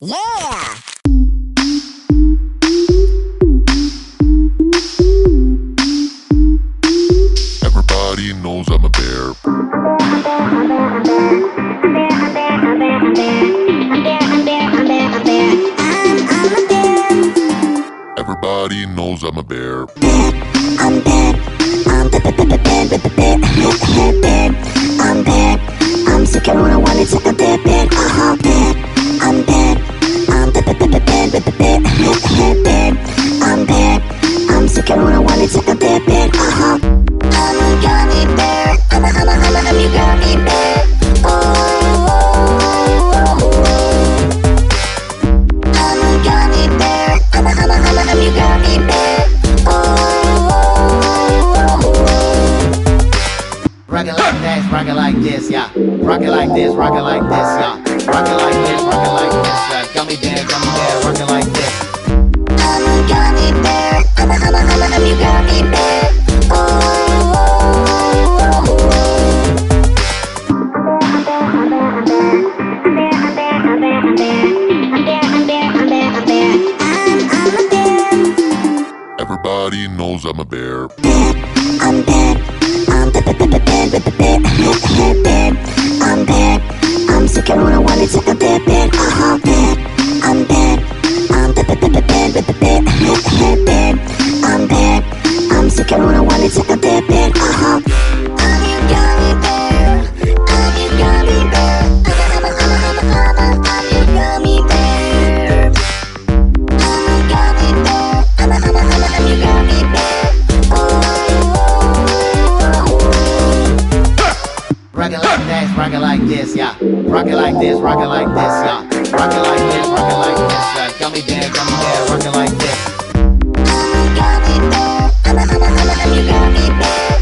Yeah! Everybody knows I'm a bear. Everybody knows I'm a bear. I'm bad. I'm bad. I'm bad. I'm sick of when I wanna take a bad. Bad. I'm bad. I'm bad. I'm bad. I'm sick of when I wanna take a bad. I'm a gummy bear. I'm a gummy bear. I'm a gummy bear. I'm a gummy bear. Rock it like that, rock it like this, yeah. Rock it like this, rock it like this, yeah. Rock it like this, rock it like this, yeah. Gummy bear, rock it like this. I'm a gummy bear. I'm a gummy bear. Everybody knows I'm a bear. I'm bad. I'm bad. I'm bad. I'm sick of when I wanna take a bad. Bad. I'm bad. I'm bad. I'm bad. I'm sick of when I wanna take a bad. I'm your gummy bear. I'm your gummy bear. I'm your gummy bear. I'm a gummy bear. I'm your gummy bear. Rock it like that, rock it like this, yeah. Rock it like this, rock it like this, yeah. Rock it like this, rock it like this, yeah. Gummy bear, rock it like this. I'm a gummy bear. I'm your gummy bear.